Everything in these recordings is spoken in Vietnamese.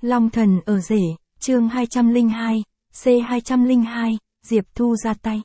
Long thần ở rể, chương 202, C202, Diệp Thu ra tay.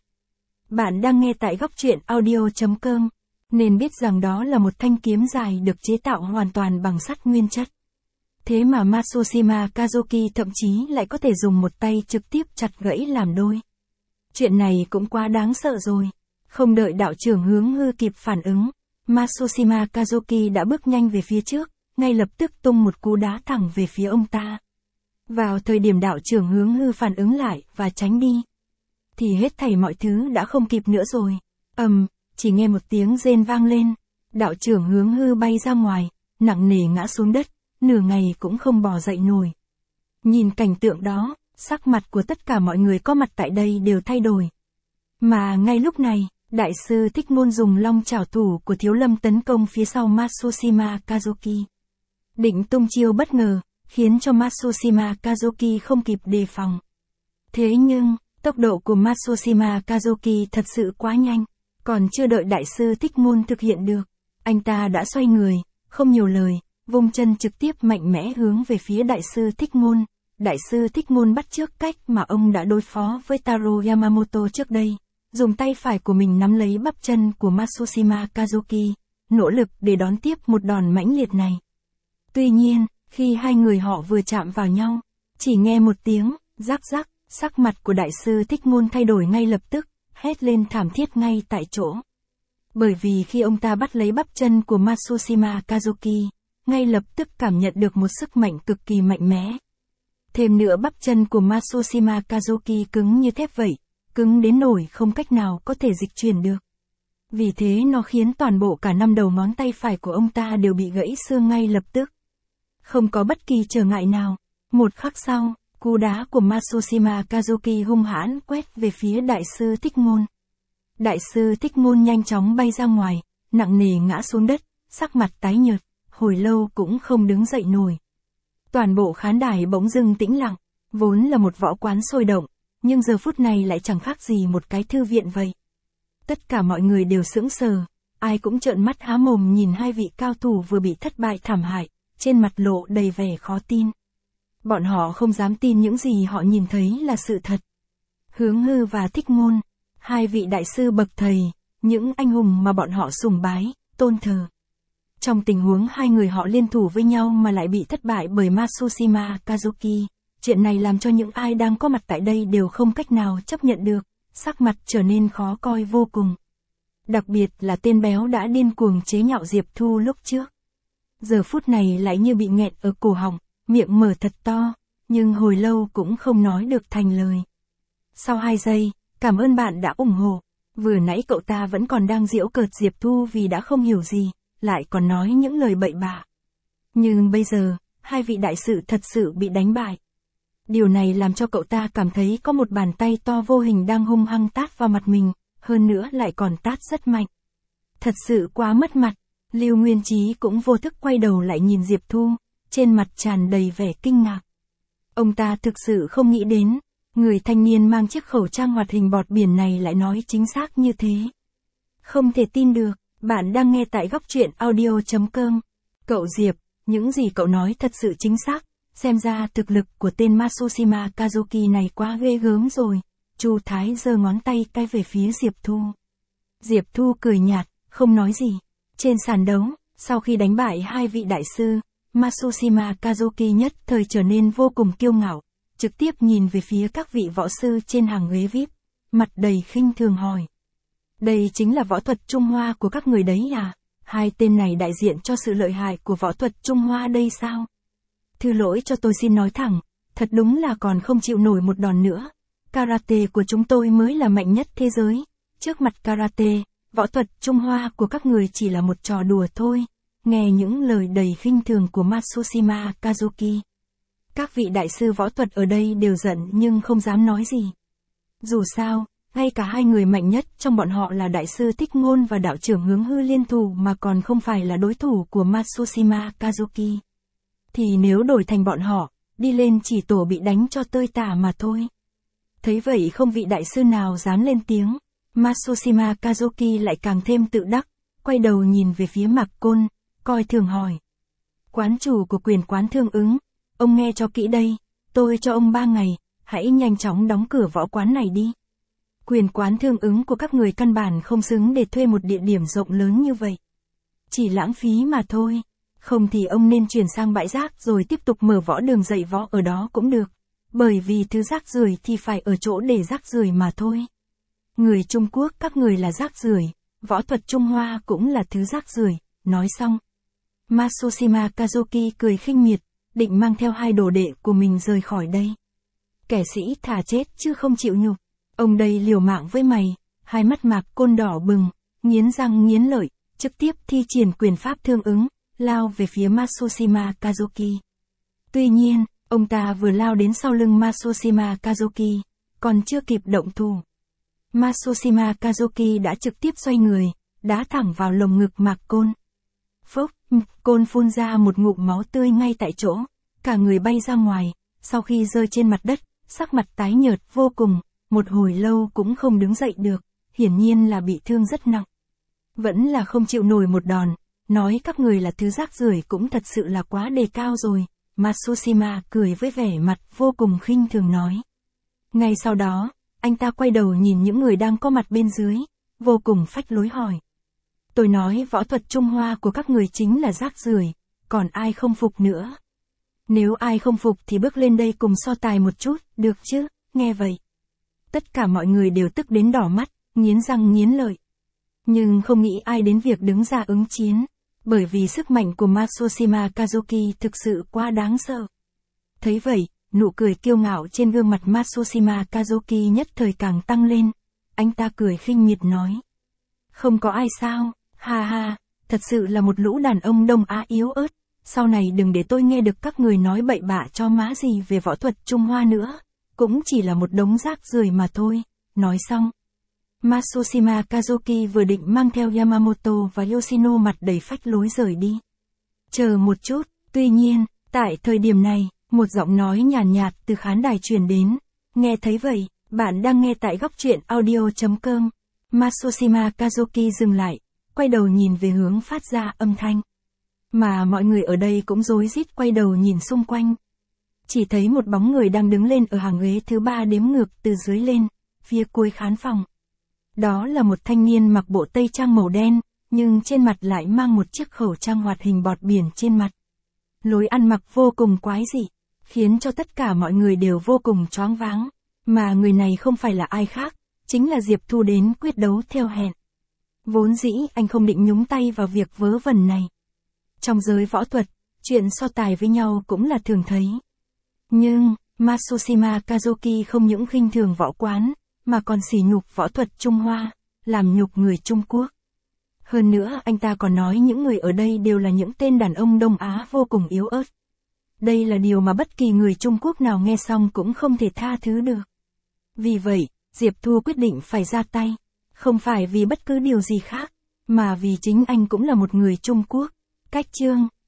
Bạn đang nghe tại góc truyện audio.com, nên biết rằng đó là một thanh kiếm dài được chế tạo hoàn toàn bằng sắt nguyên chất. Thế mà Matsushima Kazuki thậm chí lại có thể dùng một tay trực tiếp chặt gãy làm đôi. Chuyện này cũng quá đáng sợ rồi. Không đợi đạo trưởng Hướng Hư kịp phản ứng, Matsushima Kazuki đã bước nhanh về phía trước, ngay lập tức tung một cú đá thẳng về phía ông ta. Vào thời điểm đạo trưởng Hướng Hư phản ứng lại và tránh đi, thì hết thảy mọi thứ đã không kịp nữa rồi. Chỉ nghe một tiếng rên vang lên, đạo trưởng Hướng Hư bay ra ngoài, nặng nề ngã xuống đất, nửa ngày cũng không bò dậy nổi. Nhìn cảnh tượng đó, sắc mặt của tất cả mọi người có mặt tại đây đều thay đổi. Mà ngay lúc này, đại sư Thích Ngôn dùng long chảo thủ của Thiếu Lâm tấn công phía sau Matsushima Kazuki. Định tung chiêu bất ngờ, khiến cho Matsushima Kazuki không kịp đề phòng. Thế nhưng, tốc độ của Matsushima Kazuki thật sự quá nhanh, còn chưa đợi đại sư Thích Ngôn thực hiện được, anh ta đã xoay người, không nhiều lời, vung chân trực tiếp mạnh mẽ hướng về phía đại sư Thích Ngôn. Đại sư Thích Ngôn bắt chước cách mà ông đã đối phó với Taro Yamamoto trước đây, dùng tay phải của mình nắm lấy bắp chân của Matsushima Kazuki, nỗ lực để đón tiếp một đòn mãnh liệt này. Tuy nhiên, khi hai người họ vừa chạm vào nhau, chỉ nghe một tiếng rắc rắc, sắc mặt của đại sư Thích Ngôn thay đổi ngay lập tức, hét lên thảm thiết ngay tại chỗ. Bởi vì khi ông ta bắt lấy bắp chân của Matsushima Kazuki, ngay lập tức cảm nhận được một sức mạnh cực kỳ mạnh mẽ. Thêm nữa bắp chân của Matsushima Kazuki cứng như thép vậy, cứng đến nỗi không cách nào có thể dịch chuyển được. Vì thế nó khiến toàn bộ cả 5 đầu ngón tay phải của ông ta đều bị gãy xương ngay lập tức. Không có bất kỳ trở ngại nào. Một khắc sau, cú đá của Matsushima Kazuki hung hãn quét về phía đại sư Thích Ngôn. Đại sư Thích Ngôn nhanh chóng bay ra ngoài, nặng nề ngã xuống đất, sắc mặt tái nhợt, hồi lâu cũng không đứng dậy nổi. Toàn bộ khán đài bỗng dưng tĩnh lặng, vốn là một võ quán sôi động, nhưng giờ phút này lại chẳng khác gì một cái thư viện vậy. Tất cả mọi người đều sững sờ, ai cũng trợn mắt há mồm nhìn hai vị cao thủ vừa bị thất bại thảm hại, trên mặt lộ đầy vẻ khó tin. Bọn họ không dám tin những gì họ nhìn thấy là sự thật. Hướng Hư và Thích Ngôn, hai vị đại sư bậc thầy, những anh hùng mà bọn họ sùng bái, tôn thờ. Trong tình huống hai người họ liên thủ với nhau mà lại bị thất bại bởi Matsushima Kazuki, chuyện này làm cho những ai đang có mặt tại đây đều không cách nào chấp nhận được, sắc mặt trở nên khó coi vô cùng. Đặc biệt là tên béo đã điên cuồng chế nhạo Diệp Thu lúc trước. Giờ phút này lại như bị nghẹn ở cổ họng, miệng mở thật to, nhưng hồi lâu cũng không nói được thành lời. Sau 2 giây, cảm ơn bạn đã ủng hộ. Vừa nãy cậu ta vẫn còn đang giễu cợt Diệp Thu vì đã không hiểu gì, lại còn nói những lời bậy bạ. Nhưng bây giờ, hai vị đại sự thật sự bị đánh bại. Điều này làm cho cậu ta cảm thấy có một bàn tay to vô hình đang hung hăng tát vào mặt mình, hơn nữa lại còn tát rất mạnh. Thật sự quá mất mặt. Lưu Nguyên Chí cũng vô thức quay đầu lại nhìn Diệp Thu, trên mặt tràn đầy vẻ kinh ngạc. Ông ta thực sự không nghĩ đến, người thanh niên mang chiếc khẩu trang hoạt hình bọt biển này lại nói chính xác như thế. Không thể tin được, bạn đang nghe tại góc truyện audio.com. Cậu Diệp, những gì cậu nói thật sự chính xác, xem ra thực lực của tên Matsushima Kazuki này quá ghê gớm rồi. Chu Thái giơ ngón tay cái về phía Diệp Thu. Diệp Thu cười nhạt, không nói gì. Trên sàn đấu, sau khi đánh bại hai vị đại sư, Matsushima Kazuki nhất thời trở nên vô cùng kiêu ngạo, trực tiếp nhìn về phía các vị võ sư trên hàng ghế VIP, mặt đầy khinh thường hỏi. Đây chính là võ thuật Trung Hoa của các người đấy à? Hai tên này đại diện cho sự lợi hại của võ thuật Trung Hoa đây sao? Thứ lỗi cho tôi xin nói thẳng, thật đúng là còn không chịu nổi một đòn nữa. Karate của chúng tôi mới là mạnh nhất thế giới. Trước mặt karate, võ thuật Trung Hoa của các người chỉ là một trò đùa thôi. Nghe những lời đầy khinh thường của Matsushima Kazuki, các vị đại sư võ thuật ở đây đều giận nhưng không dám nói gì. Dù sao, ngay cả hai người mạnh nhất trong bọn họ là đại sư Thích Ngôn và đạo trưởng Hướng Hư liên thủ mà còn không phải là đối thủ của Matsushima Kazuki. Thì nếu đổi thành bọn họ, đi lên chỉ tổ bị đánh cho tơi tả mà thôi. Thấy vậy không vị đại sư nào dám lên tiếng. Matsushima Kazuki lại càng thêm tự đắc, quay đầu nhìn về phía Mạc Côn, coi thường hỏi. Quán chủ của quyền quán Thương Ứng, ông nghe cho kỹ đây, tôi cho ông 3 ngày, hãy nhanh chóng đóng cửa võ quán này đi. Quyền quán thương ứng của các người căn bản không xứng để thuê một địa điểm rộng lớn như vậy. Chỉ lãng phí mà thôi. Không thì ông nên chuyển sang bãi rác rồi tiếp tục mở võ đường dạy võ ở đó cũng được. Bởi vì thứ rác rưởi thì phải ở chỗ để rác rưởi mà thôi. Người Trung Quốc các người là rác rưởi, võ thuật Trung Hoa cũng là thứ rác rưởi. Nói xong, Matsushima Kazuki cười khinh miệt, định mang theo 2 đồ đệ của mình rời khỏi đây. Kẻ sĩ thà chết chứ không chịu nhục. Ông đây liều mạng với mày, hai mắt Mạc Côn đỏ bừng, nghiến răng nghiến lợi, trực tiếp thi triển quyền pháp thương ứng, lao về phía Matsushima Kazuki. Tuy nhiên, ông ta vừa lao đến sau lưng Matsushima Kazuki, còn chưa kịp động thủ. Matsushima Kazuki đã trực tiếp xoay người, đá thẳng vào lồng ngực Mạc Côn. Phốc, Côn phun ra một ngụm máu tươi ngay tại chỗ, cả người bay ra ngoài, sau khi rơi trên mặt đất, sắc mặt tái nhợt vô cùng, một hồi lâu cũng không đứng dậy được, hiển nhiên là bị thương rất nặng. Vẫn là không chịu nổi một đòn, nói các người là thứ rác rưởi cũng thật sự là quá đề cao rồi, Matsushima cười với vẻ mặt vô cùng khinh thường nói. Ngay sau đó, anh ta quay đầu nhìn những người đang có mặt bên dưới, vô cùng phách lối hỏi. Tôi nói võ thuật Trung Hoa của các người chính là rác rưởi, còn ai không phục nữa? Nếu ai không phục thì bước lên đây cùng so tài một chút, được chứ? Nghe vậy, tất cả mọi người đều tức đến đỏ mắt, nghiến răng nghiến lợi. Nhưng không nghĩ ai đến việc đứng ra ứng chiến, bởi vì sức mạnh của Matsushima Kazuki thực sự quá đáng sợ. Thấy vậy, nụ cười kiêu ngạo trên gương mặt Matsushima Kazuki nhất thời càng tăng lên. Anh ta cười khinh miệt nói. Không có ai sao, ha ha, thật sự là một lũ đàn ông Đông Á yếu ớt. Sau này đừng để tôi nghe được các người nói bậy bạ cho má gì về võ thuật Trung Hoa nữa. Cũng chỉ là một đống rác rưởi mà thôi. Nói xong, Matsushima Kazuki vừa định mang theo Yamamoto và Yoshino mặt đầy phách lối rời đi. Chờ một chút, tuy nhiên, tại thời điểm này, một giọng nói nhàn nhạt từ khán đài truyền đến. Nghe thấy vậy, bạn đang nghe tại góc truyện audio.com. Matsushima Kazuki dừng lại, quay đầu nhìn về hướng phát ra âm thanh. Mà mọi người ở đây cũng rối rít quay đầu nhìn xung quanh. Chỉ thấy một bóng người đang đứng lên ở hàng ghế thứ 3 đếm ngược từ dưới lên, phía cuối khán phòng. Đó là một thanh niên mặc bộ tây trang màu đen, nhưng trên mặt lại mang một chiếc khẩu trang hoạt hình bọt biển trên mặt. Lối ăn mặc vô cùng quái dị, khiến cho tất cả mọi người đều vô cùng choáng váng. Mà người này không phải là ai khác, chính là Diệp Thu đến quyết đấu theo hẹn. Vốn dĩ anh không định nhúng tay vào việc vớ vẩn này. Trong giới võ thuật, chuyện so tài với nhau cũng là thường thấy. Nhưng, Matsushima Kazuki không những khinh thường võ quán, mà còn sỉ nhục võ thuật Trung Hoa, làm nhục người Trung Quốc. Hơn nữa anh ta còn nói những người ở đây đều là những tên đàn ông Đông Á vô cùng yếu ớt. Đây là điều mà bất kỳ người Trung Quốc nào nghe xong cũng không thể tha thứ được. Vì vậy, Diệp Thu quyết định phải ra tay, không phải vì bất cứ điều gì khác, mà vì chính anh cũng là một người Trung Quốc. Cách chương